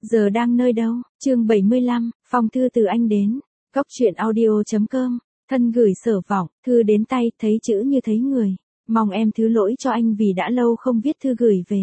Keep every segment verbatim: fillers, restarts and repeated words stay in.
Giờ đang nơi đâu? Chương bảy mươi lăm, phong thư từ anh đến. Góc truyện audio chấm com. Thân gửi Sở Vọng, thư đến tay, thấy chữ như thấy người. Mong em thứ lỗi cho anh vì đã lâu không viết thư gửi về.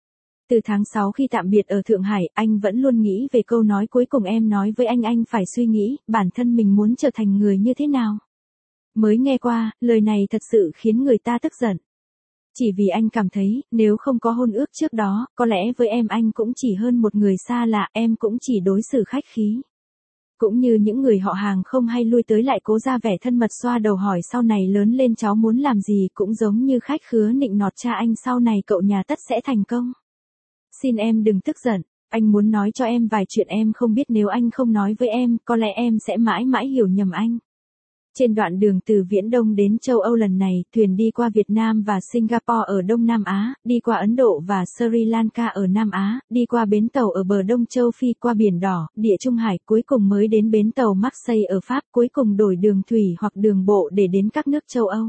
Từ tháng sáu khi tạm biệt ở Thượng Hải, anh vẫn luôn nghĩ về câu nói cuối cùng em nói với anh. Anh phải suy nghĩ, bản thân mình muốn trở thành người như thế nào. Mới nghe qua, lời này thật sự khiến người ta tức giận. Chỉ vì anh cảm thấy, nếu không có hôn ước trước đó, có lẽ với em anh cũng chỉ hơn một người xa lạ, em cũng chỉ đối xử khách khí. Cũng như những người họ hàng không hay lui tới lại cố ra vẻ thân mật xoa đầu hỏi sau này lớn lên cháu muốn làm gì, cũng giống như khách khứa nịnh nọt cha anh sau này cậu nhà tất sẽ thành công. Xin em đừng tức giận, anh muốn nói cho em vài chuyện em không biết, nếu anh không nói với em, có lẽ em sẽ mãi mãi hiểu nhầm anh. Trên đoạn đường từ Viễn Đông đến châu Âu lần này, thuyền đi qua Việt Nam và Singapore ở Đông Nam Á, đi qua Ấn Độ và Sri Lanka ở Nam Á, đi qua bến tàu ở bờ Đông châu Phi, qua Biển Đỏ, Địa Trung Hải, cuối cùng mới đến bến tàu Marseille ở Pháp, cuối cùng đổi đường thủy hoặc đường bộ để đến các nước châu Âu.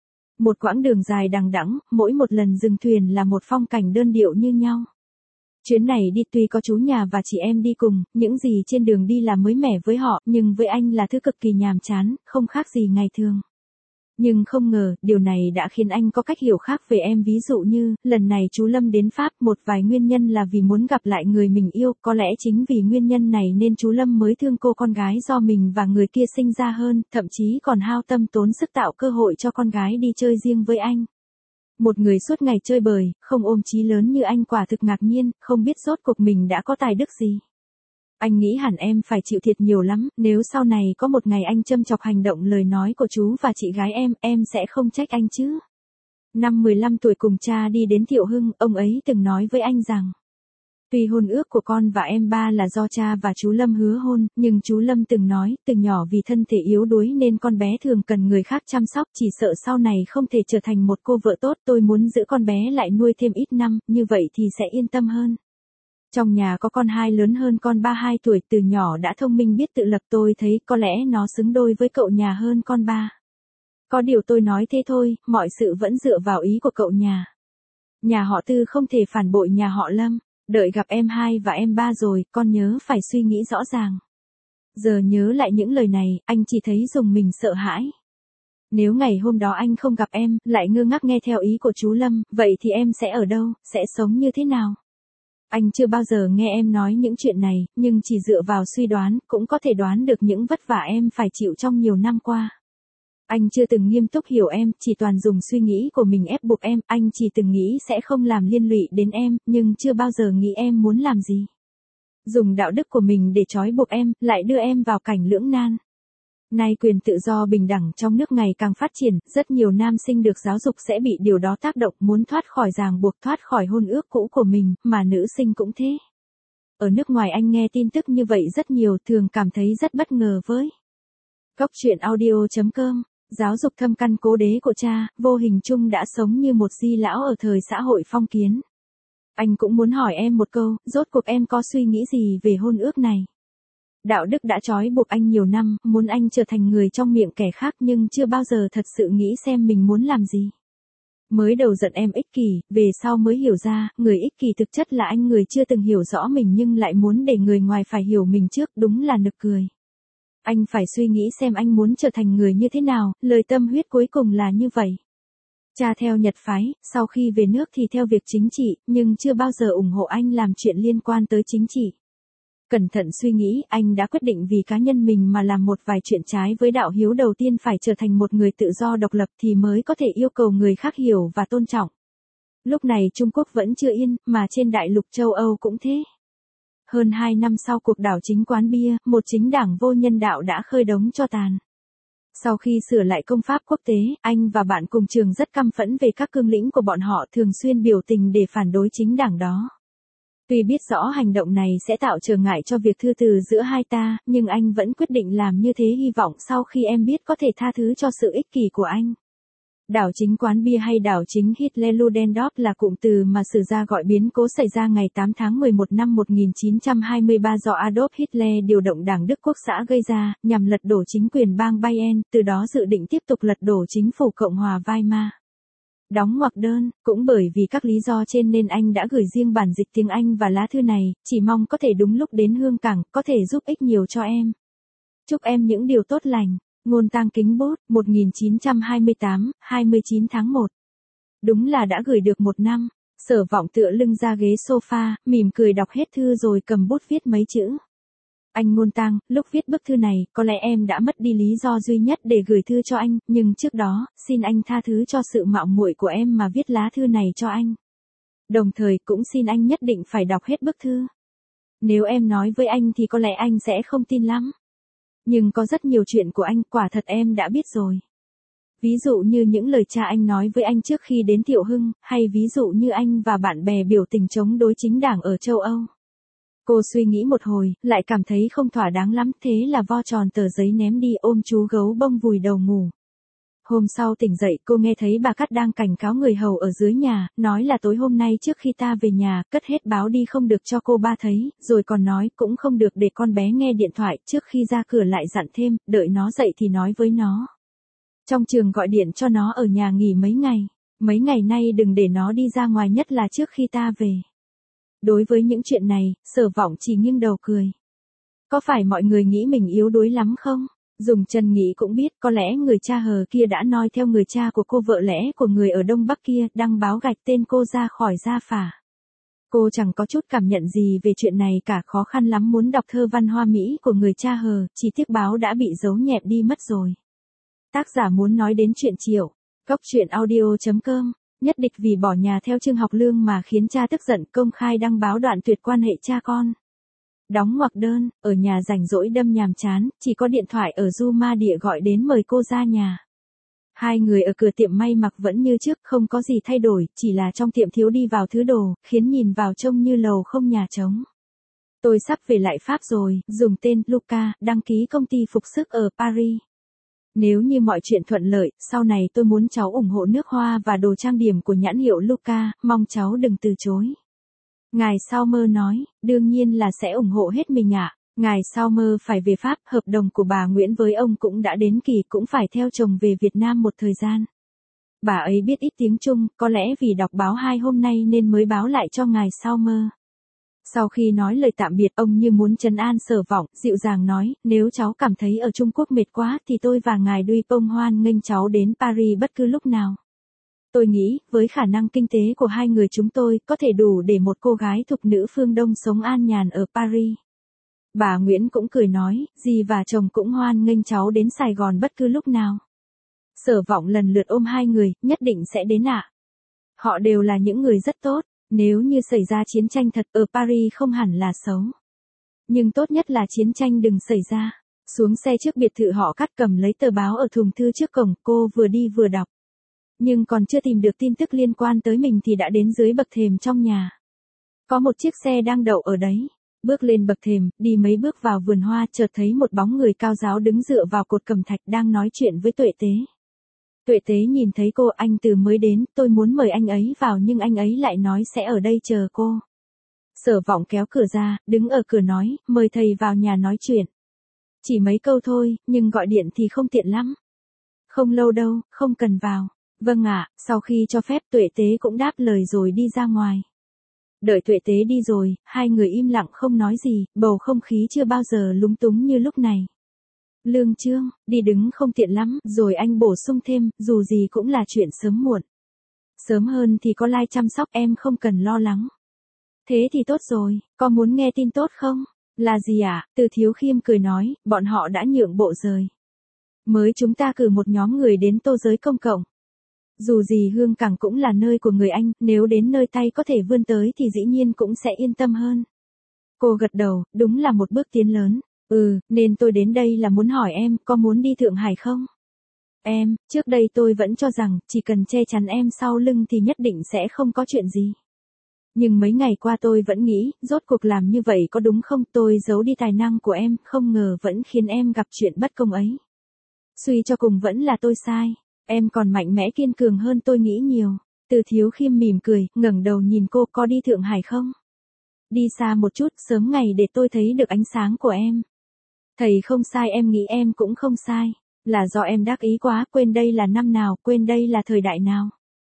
Một quãng đường dài đằng đẵng, mỗi một lần dừng thuyền là một phong cảnh đơn điệu như nhau. Chuyến này đi tuy có chú nhà và chị em đi cùng, những gì trên đường đi là mới mẻ với họ, nhưng với anh là thứ cực kỳ nhàm chán, không khác gì ngày thường. Nhưng không ngờ, điều này đã khiến anh có cách hiểu khác về em. Ví dụ như, lần này chú Lâm đến Pháp, một vài nguyên nhân là vì muốn gặp lại người mình yêu, có lẽ chính vì nguyên nhân này nên chú Lâm mới thương cô con gái do mình và người kia sinh ra hơn, thậm chí còn hao tâm tốn sức tạo cơ hội cho con gái đi chơi riêng với anh. Một người suốt ngày chơi bời, không ôm chí lớn như anh quả thực ngạc nhiên, không biết rốt cuộc mình đã có tài đức gì. Anh nghĩ hẳn em phải chịu thiệt nhiều lắm, nếu sau này có một ngày anh châm chọc hành động lời nói của chú và chị gái em, em sẽ không trách anh chứ. Năm mười lăm tuổi cùng cha đi đến Thiệu Hưng, ông ấy từng nói với anh rằng, tuy hôn ước của con và em ba là do cha và chú Lâm hứa hôn, nhưng chú Lâm từng nói, từ nhỏ vì thân thể yếu đuối nên con bé thường cần người khác chăm sóc, chỉ sợ sau này không thể trở thành một cô vợ tốt, tôi muốn giữ con bé lại nuôi thêm ít năm, như vậy thì sẽ yên tâm hơn. Trong nhà có con hai lớn hơn con ba hai tuổi, từ nhỏ đã thông minh biết tự lập, tôi thấy có lẽ nó xứng đôi với cậu nhà hơn con ba. Có điều tôi nói thế thôi, mọi sự vẫn dựa vào ý của cậu nhà. Nhà họ Tư không thể phản bội nhà họ Lâm. Đợi gặp em hai và em ba rồi, con nhớ phải suy nghĩ rõ ràng. Giờ nhớ lại những lời này, anh chỉ thấy dùng mình sợ hãi. Nếu ngày hôm đó anh không gặp em, lại ngơ ngác nghe theo ý của chú Lâm, vậy thì em sẽ ở đâu, sẽ sống như thế nào? Anh chưa bao giờ nghe em nói những chuyện này, nhưng chỉ dựa vào suy đoán, cũng có thể đoán được những vất vả em phải chịu trong nhiều năm qua. Anh chưa từng nghiêm túc hiểu em, chỉ toàn dùng suy nghĩ của mình ép buộc em, anh chỉ từng nghĩ sẽ không làm liên lụy đến em, nhưng chưa bao giờ nghĩ em muốn làm gì. Dùng đạo đức của mình để trói buộc em, lại đưa em vào cảnh lưỡng nan. Nay quyền tự do bình đẳng trong nước ngày càng phát triển, rất nhiều nam sinh được giáo dục sẽ bị điều đó tác động, muốn thoát khỏi ràng buộc, thoát khỏi hôn ước cũ của mình, mà nữ sinh cũng thế. Ở nước ngoài anh nghe tin tức như vậy rất nhiều, thường cảm thấy rất bất ngờ với. Góc truyện audio chấm com. Giáo dục thâm căn cố đế của cha, vô hình chung đã sống như một di lão ở thời xã hội phong kiến. Anh cũng muốn hỏi em một câu, rốt cuộc em có suy nghĩ gì về hôn ước này? Đạo đức đã trói buộc anh nhiều năm, muốn anh trở thành người trong miệng kẻ khác nhưng chưa bao giờ thật sự nghĩ xem mình muốn làm gì. Mới đầu giận em ích kỷ, về sau mới hiểu ra, người ích kỷ thực chất là anh, người chưa từng hiểu rõ mình nhưng lại muốn để người ngoài phải hiểu mình trước, đúng là nực cười. Anh phải suy nghĩ xem anh muốn trở thành người như thế nào, lời tâm huyết cuối cùng là như vậy. Cha theo Nhật phái, sau khi về nước thì theo việc chính trị, nhưng chưa bao giờ ủng hộ anh làm chuyện liên quan tới chính trị. Cẩn thận suy nghĩ, anh đã quyết định vì cá nhân mình mà làm một vài chuyện trái với đạo hiếu. Đầu tiên phải trở thành một người tự do độc lập thì mới có thể yêu cầu người khác hiểu và tôn trọng. Lúc này Trung Quốc vẫn chưa yên, mà trên đại lục châu Âu cũng thế. Hơn hai năm sau cuộc đảo chính quán bia, một chính đảng vô nhân đạo đã khơi đống tro tàn. Sau khi sửa lại công pháp quốc tế, anh và bạn cùng trường rất căm phẫn về các cương lĩnh của bọn họ, thường xuyên biểu tình để phản đối chính đảng đó. Tuy biết rõ hành động này sẽ tạo trở ngại cho việc thư từ giữa hai ta, nhưng anh vẫn quyết định làm như thế, hy vọng sau khi em biết có thể tha thứ cho sự ích kỷ của anh. Đảo chính quán bia hay đảo chính Hitler-Ludendorff là cụm từ mà sử gia gọi biến cố xảy ra ngày tám tháng mười một năm một nghìn chín trăm hai mươi ba do Adolf Hitler điều động Đảng Đức Quốc xã gây ra, nhằm lật đổ chính quyền bang Bayern, từ đó dự định tiếp tục lật đổ chính phủ Cộng hòa Weimar. Đóng ngoặc đơn, cũng bởi vì các lý do trên nên anh đã gửi riêng bản dịch tiếng Anh và lá thư này, chỉ mong có thể đúng lúc đến Hương Cảng, có thể giúp ích nhiều cho em. Chúc em những điều tốt lành. Ngôn Tang Kính Bút, một nghìn chín trăm hai mươi tám, hai mươi chín tháng một. Đúng là đã gửi được một năm. Sở Vọng tựa lưng ra ghế sofa, mỉm cười đọc hết thư rồi cầm bút viết mấy chữ. Anh Ngôn Tang, lúc viết bức thư này, có lẽ em đã mất đi lý do duy nhất để gửi thư cho anh, nhưng trước đó, xin anh tha thứ cho sự mạo muội của em mà viết lá thư này cho anh. Đồng thời cũng xin anh nhất định phải đọc hết bức thư. Nếu em nói với anh thì có lẽ anh sẽ không tin lắm. Nhưng có rất nhiều chuyện của anh, quả thật em đã biết rồi. Ví dụ như những lời cha anh nói với anh trước khi đến Thiệu Hưng, hay ví dụ như anh và bạn bè biểu tình chống đối chính đảng ở châu Âu. Cô suy nghĩ một hồi, lại cảm thấy không thỏa đáng lắm, thế là vo tròn tờ giấy ném đi, ôm chú gấu bông vùi đầu ngủ. Hôm sau tỉnh dậy, cô nghe thấy bà Cát đang cảnh cáo người hầu ở dưới nhà, nói là tối hôm nay trước khi ta về nhà, cất hết báo đi không được cho cô ba thấy, rồi còn nói cũng không được để con bé nghe điện thoại, trước khi ra cửa lại dặn thêm, đợi nó dậy thì nói với nó. Trong trường gọi điện cho nó ở nhà nghỉ mấy ngày, mấy ngày nay đừng để nó đi ra ngoài, nhất là trước khi ta về. Đối với những chuyện này, Sở Vọng chỉ nghiêng đầu cười. Có phải mọi người nghĩ mình yếu đuối lắm không? Dùng chân nghĩ cũng biết, có lẽ người cha hờ kia đã noi theo người cha của cô, vợ lẽ của người ở Đông Bắc kia, đăng báo gạch tên cô ra khỏi gia phả. Cô chẳng có chút cảm nhận gì về chuyện này cả, khó khăn lắm muốn đọc thơ văn hoa mỹ của người cha hờ, chỉ tiếc báo đã bị giấu nhẹm đi mất rồi. Tác giả muốn nói đến chuyện Triệu. Góc truyện audio chấm com. Nhất Địch vì bỏ nhà theo Trương Học Lương mà khiến cha tức giận, công khai đăng báo đoạn tuyệt quan hệ cha con. Đóng ngoặc đơn, ở nhà rảnh rỗi đâm nhàm chán, chỉ có điện thoại ở Du Ma Địa gọi đến mời cô ra nhà. Hai người ở cửa tiệm may mặc vẫn như trước, không có gì thay đổi, chỉ là trong tiệm thiếu đi vào thứ đồ, khiến nhìn vào trông như lầu không nhà trống. Tôi sắp về lại Pháp rồi, dùng tên Luca, đăng ký công ty phục sức ở Paris. Nếu như mọi chuyện thuận lợi, sau này tôi muốn cháu ủng hộ nước hoa và đồ trang điểm của nhãn hiệu Luca, mong cháu đừng từ chối. Ngài Saumer nói, đương nhiên là sẽ ủng hộ hết mình ạ. À. Ngài Saumer phải về Pháp, hợp đồng của bà Nguyễn với ông cũng đã đến kỳ, cũng phải theo chồng về Việt Nam một thời gian. Bà ấy biết ít tiếng Trung, có lẽ vì đọc báo hai hôm nay nên mới báo lại cho ngài Saumer. Sau khi nói lời tạm biệt, ông như muốn trấn an Sở Vọng, dịu dàng nói, nếu cháu cảm thấy ở Trung Quốc mệt quá thì tôi và ngài Dupont hoan nghênh cháu đến Paris bất cứ lúc nào. Tôi nghĩ, với khả năng kinh tế của hai người chúng tôi, có thể đủ để một cô gái thục nữ phương Đông sống an nhàn ở Paris. Bà Nguyễn cũng cười nói, dì và chồng cũng hoan nghênh cháu đến Sài Gòn bất cứ lúc nào. Sở Vọng lần lượt ôm hai người, nhất định sẽ đến ạ. À. Họ đều là những người rất tốt. Nếu như xảy ra chiến tranh thật ở Paris không hẳn là xấu. Nhưng tốt nhất là chiến tranh đừng xảy ra. Xuống xe trước biệt thự họ Cắt, cầm lấy tờ báo ở thùng thư trước cổng, cô vừa đi vừa đọc. Nhưng còn chưa tìm được tin tức liên quan tới mình thì đã đến dưới bậc thềm trong nhà. Có một chiếc xe đang đậu ở đấy. Bước lên bậc thềm, đi mấy bước vào vườn hoa, chợt thấy một bóng người cao ráo đứng dựa vào cột cẩm thạch đang nói chuyện với Tuệ Tế. Tuệ Tế nhìn thấy cô, anh Từ mới đến, tôi muốn mời anh ấy vào nhưng anh ấy lại nói sẽ ở đây chờ cô. Sở Vọng kéo cửa ra, đứng ở cửa nói, mời thầy vào nhà nói chuyện. Chỉ mấy câu thôi, nhưng gọi điện thì không tiện lắm. Không lâu đâu, không cần vào. Vâng ạ, sau khi cho phép Tuệ Tế cũng đáp lời rồi đi ra ngoài. Đợi Tuệ Tế đi rồi, hai người im lặng không nói gì, bầu không khí chưa bao giờ lúng túng như lúc này. Lương Trương, đi đứng không tiện lắm, rồi anh bổ sung thêm, dù gì cũng là chuyện sớm muộn. Sớm hơn thì có Lai chăm sóc em, không cần lo lắng. Thế thì tốt rồi, có muốn nghe tin tốt không? Là gì ạ? À? Từ Thiếu Khiêm cười nói, bọn họ đã nhượng bộ rời. Mới chúng ta cử một nhóm người đến Tô Giới công cộng. Dù gì Hương Cảng cũng là nơi của người Anh, nếu đến nơi tay có thể vươn tới thì dĩ nhiên cũng sẽ yên tâm hơn. Cô gật đầu, đúng là một bước tiến lớn. Ừ, nên tôi đến đây là muốn hỏi em, có muốn đi Thượng Hải không? Em, trước đây tôi vẫn cho rằng, chỉ cần che chắn em sau lưng thì nhất định sẽ không có chuyện gì. Nhưng mấy ngày qua tôi vẫn nghĩ, rốt cuộc làm như vậy có đúng không? Tôi giấu đi tài năng của em, không ngờ vẫn khiến em gặp chuyện bất công ấy. Suy cho cùng vẫn là tôi sai. Em còn mạnh mẽ kiên cường hơn tôi nghĩ nhiều. Từ Thiếu Khiêm mỉm cười, ngẩng đầu nhìn cô, có đi Thượng Hải không? Đi xa một chút, sớm ngày để tôi thấy được ánh sáng của em. Thầy không sai, em nghĩ em cũng không sai. Là do em đắc ý quá, quên đây là năm nào, quên đây là thời đại nào.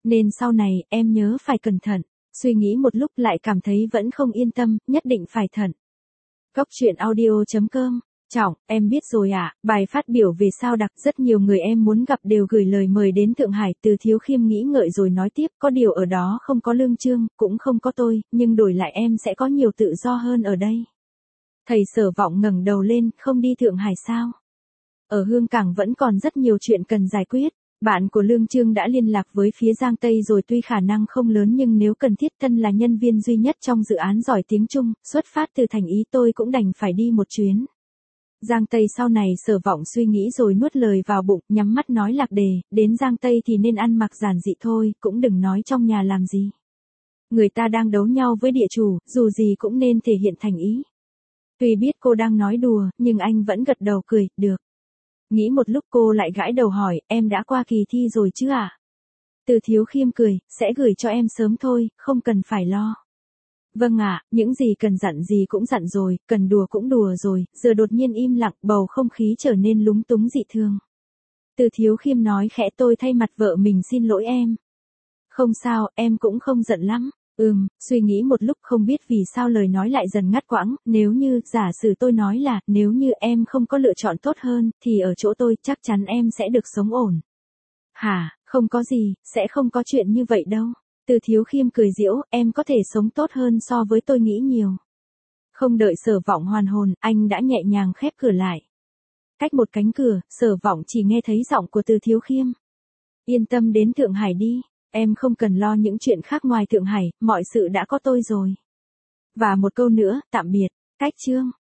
Nên sau này, em nhớ phải cẩn thận. Suy nghĩ một lúc lại cảm thấy vẫn không yên tâm, nhất định phải thận. Góc chuyện audio chấm com. Trọng, em biết rồi ạ, à, bài phát biểu về sao đặc rất nhiều người em muốn gặp đều gửi lời mời đến Thượng Hải. Từ Thiếu Khiêm nghĩ ngợi rồi nói tiếp, có điều ở đó không có Lương Chương, cũng không có tôi, nhưng đổi lại em sẽ có nhiều tự do hơn ở đây. Thầy Sở Vọng ngẩng đầu lên, không đi Thượng Hải sao? Ở Hương Cảng vẫn còn rất nhiều chuyện cần giải quyết. Bạn của Lương Chương đã liên lạc với phía Giang Tây rồi, tuy khả năng không lớn nhưng nếu cần thiết, thân là nhân viên duy nhất trong dự án giỏi tiếng Trung, xuất phát từ thành ý tôi cũng đành phải đi một chuyến. Giang Tây sau này Sở Vọng suy nghĩ rồi nuốt lời vào bụng, nhắm mắt nói lạc đề, đến Giang Tây thì nên ăn mặc giản dị thôi, cũng đừng nói trong nhà làm gì. Người ta đang đấu nhau với địa chủ, dù gì cũng nên thể hiện thành ý. Tuy biết cô đang nói đùa, nhưng anh vẫn gật đầu cười, được. Nghĩ một lúc cô lại gãi đầu hỏi, em đã qua kỳ thi rồi chứ ạ? À? Từ Thiếu Khiêm cười, sẽ gửi cho em sớm thôi, không cần phải lo. Vâng ạ, à, những gì cần dặn gì cũng dặn rồi, cần đùa cũng đùa rồi, giờ đột nhiên im lặng, bầu không khí trở nên lúng túng dị thường. Từ Thiếu Khiêm nói khẽ, tôi thay mặt vợ mình xin lỗi em. Không sao, em cũng không giận lắm. Ừm, suy nghĩ một lúc không biết vì sao lời nói lại dần ngắt quãng, nếu như, giả sử tôi nói là, nếu như em không có lựa chọn tốt hơn, thì ở chỗ tôi chắc chắn em sẽ được sống ổn. Hả, không có gì, sẽ không có chuyện như vậy đâu. Từ Thiếu Khiêm cười giễu, em có thể sống tốt hơn so với tôi nghĩ nhiều. Không đợi Sở Vọng hoàn hồn, anh đã nhẹ nhàng khép cửa lại. Cách một cánh cửa, Sở Vọng chỉ nghe thấy giọng của Từ Thiếu Khiêm. Yên tâm đến Thượng Hải đi. Em không cần lo những chuyện khác ngoài Thượng Hải, mọi sự đã có tôi rồi. Và một câu nữa, tạm biệt. Cách chương.